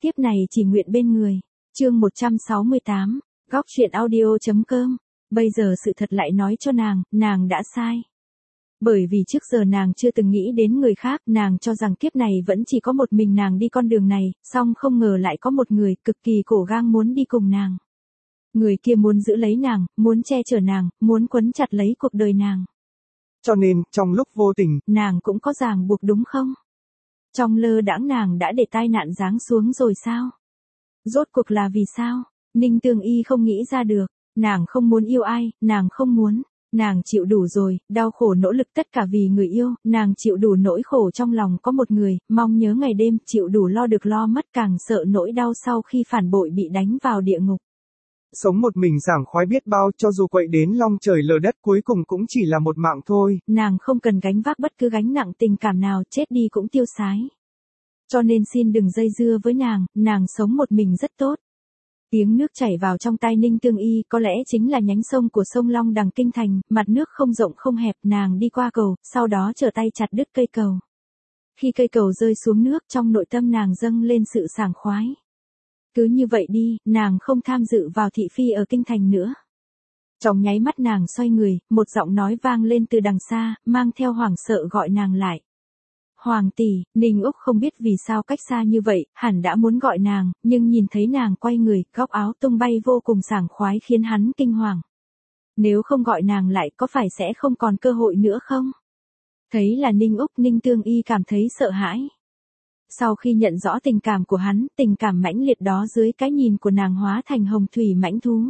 tiếp này chỉ nguyện bên người. Chương 168, góc truyện audio.com. Bây giờ sự thật lại nói cho nàng đã sai. Bởi vì trước giờ nàng chưa từng nghĩ đến người khác, nàng cho rằng kiếp này vẫn chỉ có một mình nàng đi con đường này, song không ngờ lại có một người cực kỳ cổ gang muốn đi cùng nàng. Người kia muốn giữ lấy nàng, muốn che chở nàng, muốn quấn chặt lấy cuộc đời nàng. Cho nên, trong lúc vô tình, nàng cũng có ràng buộc đúng không? Trong lơ đãng nàng đã để tai nạn giáng xuống rồi sao? Rốt cuộc là vì sao? Ninh Tương Y không nghĩ ra được. Nàng không muốn yêu ai, nàng không muốn. Nàng chịu đủ rồi, đau khổ nỗ lực tất cả vì người yêu, nàng chịu đủ nỗi khổ trong lòng có một người, mong nhớ ngày đêm, chịu đủ lo được lo mất, càng sợ nỗi đau sau khi phản bội bị đánh vào địa ngục. Sống một mình sảng khoái biết bao, cho dù quậy đến long trời lở đất cuối cùng cũng chỉ là một mạng thôi. Nàng không cần gánh vác bất cứ gánh nặng tình cảm nào, chết đi cũng tiêu sái. Cho nên xin đừng dây dưa với nàng sống một mình rất tốt. Tiếng nước chảy vào trong tai Ninh Tương Y có lẽ chính là nhánh sông của sông Long Đằng kinh thành, mặt nước không rộng không hẹp, nàng đi qua cầu, sau đó trở tay chặt đứt cây cầu. Khi cây cầu rơi xuống nước, trong nội tâm nàng dâng lên sự sảng khoái. Cứ như vậy đi, nàng không tham dự vào thị phi ở kinh thành nữa. Trong nháy mắt nàng xoay người, một giọng nói vang lên từ đằng xa, mang theo hoảng sợ gọi nàng lại. Hoàng tỷ, Ninh Úc không biết vì sao cách xa như vậy, hẳn đã muốn gọi nàng, nhưng nhìn thấy nàng quay người, góc áo tung bay vô cùng sảng khoái khiến hắn kinh hoàng. Nếu không gọi nàng lại có phải sẽ không còn cơ hội nữa không? Thấy là Ninh Úc, Ninh Tương Y cảm thấy sợ hãi. Sau khi nhận rõ tình cảm của hắn, tình cảm mãnh liệt đó dưới cái nhìn của nàng hóa thành hồng thủy mãnh thú.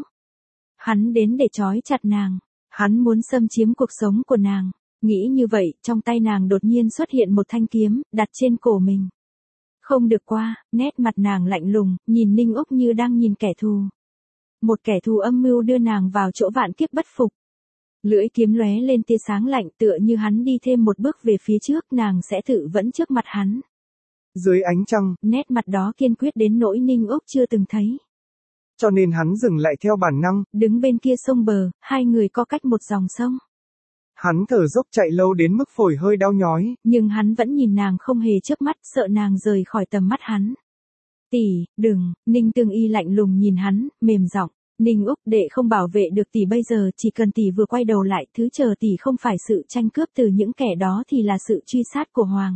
Hắn đến để trói chặt nàng, hắn muốn xâm chiếm cuộc sống của nàng. Nghĩ như vậy, trong tay nàng đột nhiên xuất hiện một thanh kiếm, đặt trên cổ mình. Không được qua, nét mặt nàng lạnh lùng, nhìn Ninh Úc như đang nhìn kẻ thù. Một kẻ thù âm mưu đưa nàng vào chỗ vạn kiếp bất phục. Lưỡi kiếm lóe lên tia sáng lạnh, tựa như hắn đi thêm một bước về phía trước, nàng sẽ tự vẫn trước mặt hắn. Dưới ánh trăng, nét mặt đó kiên quyết đến nỗi Ninh Úc chưa từng thấy. Cho nên hắn dừng lại theo bản năng. Đứng bên kia sông bờ, hai người có cách một dòng sông. Hắn thở dốc chạy lâu đến mức phổi hơi đau nhói. Nhưng hắn vẫn nhìn nàng không hề chớp mắt, sợ nàng rời khỏi tầm mắt hắn. Tỷ, đừng, Ninh Tương Y lạnh lùng nhìn hắn, mềm giọng. Ninh Úc, đệ không bảo vệ được tỷ bây giờ, chỉ cần tỷ vừa quay đầu lại, thứ chờ tỷ không phải sự tranh cướp từ những kẻ đó thì là sự truy sát của Hoàng.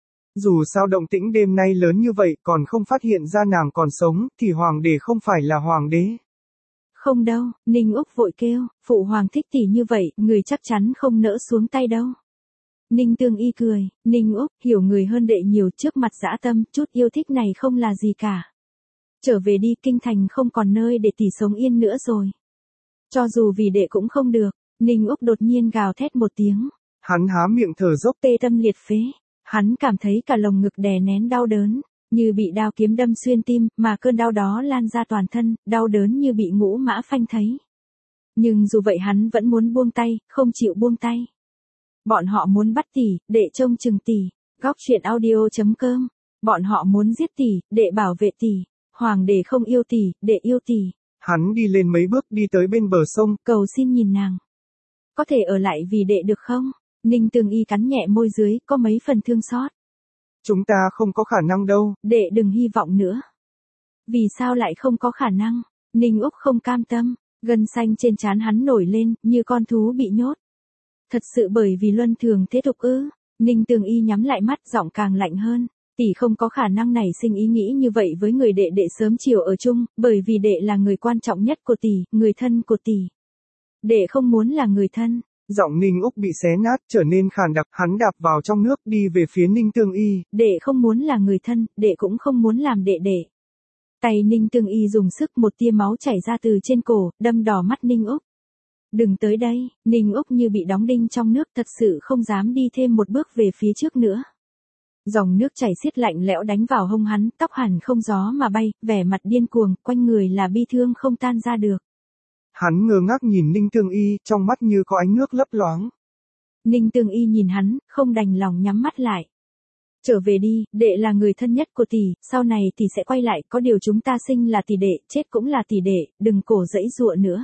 Dù sao động tĩnh đêm nay lớn như vậy còn không phát hiện ra nàng còn sống, thì hoàng đế không phải là hoàng đế. Không đâu, Ninh Úc vội kêu, phụ hoàng thích tỷ như vậy, người chắc chắn không nỡ xuống tay đâu. Ninh Tương Y cười, Ninh Úc, hiểu người hơn đệ nhiều, trước mặt dã tâm, chút yêu thích này không là gì cả. Trở về đi, kinh thành không còn nơi để tỷ sống yên nữa rồi. Cho dù vì đệ cũng không được, Ninh Úc đột nhiên gào thét một tiếng. Hắn há miệng thở dốc tê tâm liệt phế. Hắn cảm thấy cả lồng ngực đè nén đau đớn, như bị đao kiếm đâm xuyên tim, mà cơn đau đó lan ra toàn thân, đau đớn như bị ngũ mã phanh thấy. Nhưng dù vậy hắn vẫn muốn buông tay, không chịu buông tay. Bọn họ muốn bắt tỷ, để trông chừng tỷ. Góc truyện audio.com. Bọn họ muốn giết tỷ, để bảo vệ tỷ. Hoàng đế không yêu tỷ, để yêu tỷ. Hắn đi lên mấy bước đi tới bên bờ sông. Cầu xin nhìn nàng. Có thể ở lại vì đệ được không? Ninh Tương Y cắn nhẹ môi dưới, có mấy phần thương xót. Chúng ta không có khả năng đâu. Đệ đừng hy vọng nữa. Vì sao lại không có khả năng? Ninh Úc không cam tâm, gân xanh trên trán hắn nổi lên, như con thú bị nhốt. Thật sự bởi vì luân thường thế tục ư? Ninh Tương Y nhắm lại mắt, giọng càng lạnh hơn. Tỷ không có khả năng nảy sinh ý nghĩ như vậy với người đệ sớm chiều ở chung, bởi vì đệ là người quan trọng nhất của tỷ, người thân của tỷ. Đệ không muốn là người thân. Giọng Ninh Úc bị xé nát, trở nên khàn đặc, hắn đạp vào trong nước, đi về phía Ninh Tương Y. Đệ không muốn là người thân, đệ cũng không muốn làm đệ. Tay Ninh Tương Y dùng sức, một tia máu chảy ra từ trên cổ, đâm đỏ mắt Ninh Úc. Đừng tới đây, Ninh Úc như bị đóng đinh trong nước, thật sự không dám đi thêm một bước về phía trước nữa. Dòng nước chảy xiết lạnh lẽo đánh vào hông hắn, tóc hẳn không gió mà bay, vẻ mặt điên cuồng, quanh người là bi thương không tan ra được. Hắn ngơ ngác nhìn Ninh Tương Y, trong mắt như có ánh nước lấp loáng. Ninh Tương Y nhìn hắn, không đành lòng nhắm mắt lại. Trở về đi, đệ là người thân nhất của tỷ, sau này tỷ sẽ quay lại, có điều chúng ta sinh là tỷ đệ, chết cũng là tỷ đệ, đừng cổ giãy giụa nữa.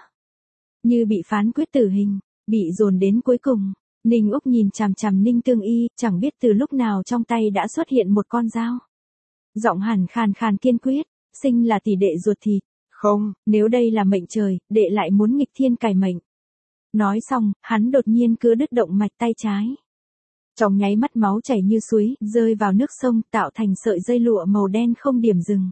Như bị phán quyết tử hình, bị dồn đến cuối cùng, Ninh Úc nhìn chằm chằm Ninh Tương Y, chẳng biết từ lúc nào trong tay đã xuất hiện một con dao. Giọng hẳn khàn khàn kiên quyết, Sinh là tỷ đệ ruột thịt. Không. Nếu đây là mệnh trời, đệ lại muốn nghịch thiên cải mệnh. Nói xong, hắn đột nhiên cưa đứt động mạch tay trái. Trong nháy mắt máu chảy như suối, rơi vào nước sông, tạo thành sợi dây lụa màu đen không điểm dừng.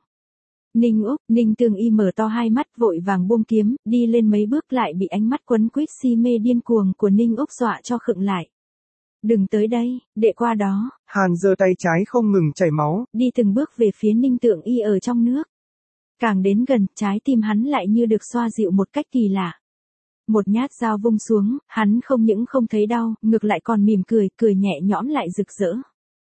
Ninh Tương Y mở to hai mắt vội vàng buông kiếm, đi lên mấy bước lại bị ánh mắt quấn quýt si mê điên cuồng của Ninh Úc dọa cho khựng lại. Đừng tới đây, đệ qua đó. Hàn giơ tay trái không ngừng chảy máu. Đi từng bước về phía Ninh Tượng Y ở trong nước. Càng đến gần, trái tim hắn lại như được xoa dịu một cách kỳ lạ. Một nhát dao vung xuống, hắn không những không thấy đau, ngược lại còn mỉm cười, cười nhẹ nhõm lại rực rỡ.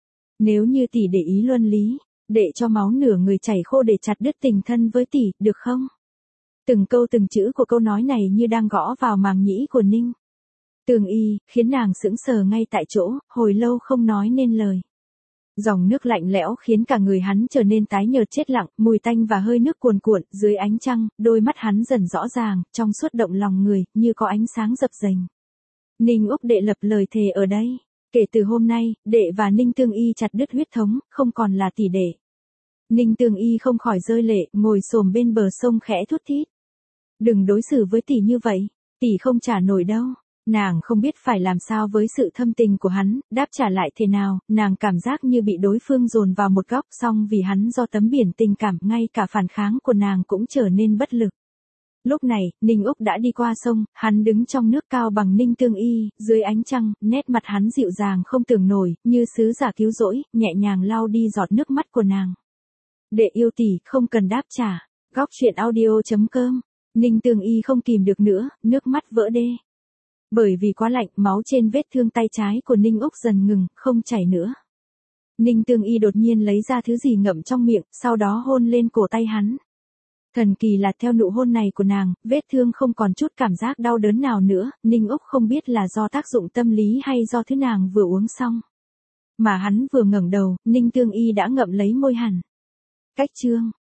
Nếu như tỷ để ý luân lý, để cho máu nửa người chảy khô để chặt đứt tình thân với tỷ, được không? Từng câu từng chữ của câu nói này như đang gõ vào màng nhĩ của Ninh Tương Y, khiến nàng sững sờ ngay tại chỗ, hồi lâu không nói nên lời. Dòng nước lạnh lẽo khiến cả người hắn trở nên tái nhợt chết lặng, mùi tanh và hơi nước cuồn cuộn, dưới ánh trăng, đôi mắt hắn dần rõ ràng, trong suốt động lòng người, như có ánh sáng dập dềnh. Ninh Úc đệ lập lời thề ở đây. Kể từ hôm nay, đệ và Ninh Tương Y chặt đứt huyết thống, không còn là tỷ đệ. Ninh Tương Y không khỏi rơi lệ, ngồi xổm bên bờ sông khẽ thút thít. Đừng đối xử với tỷ như vậy, tỷ không trả nổi đâu. Nàng không biết phải làm sao với sự thâm tình của hắn, đáp trả lại thế nào, nàng cảm giác như bị đối phương dồn vào một góc, song vì hắn do tấm biển tình cảm, ngay cả phản kháng của nàng cũng trở nên bất lực. Lúc này, Ninh Úc đã đi qua sông, hắn đứng trong nước cao bằng Ninh Tương Y, dưới ánh trăng, nét mặt hắn dịu dàng không tưởng nổi, như sứ giả cứu rỗi, nhẹ nhàng lau đi giọt nước mắt của nàng. Đệ yêu tỷ, không cần đáp trả. Góc truyện audio.com. Ninh Tương Y không kìm được nữa, nước mắt vỡ đê. Bởi vì quá lạnh, máu trên vết thương tay trái của Ninh Úc dần ngừng, không chảy nữa. Ninh Tương Y đột nhiên lấy ra thứ gì ngậm trong miệng, sau đó hôn lên cổ tay hắn. Thần kỳ là theo nụ hôn này của nàng, vết thương không còn chút cảm giác đau đớn nào nữa, Ninh Úc không biết là do tác dụng tâm lý hay do thứ nàng vừa uống xong. Mà hắn vừa ngẩng đầu, Ninh Tương Y đã ngậm lấy môi hắn. Cách chương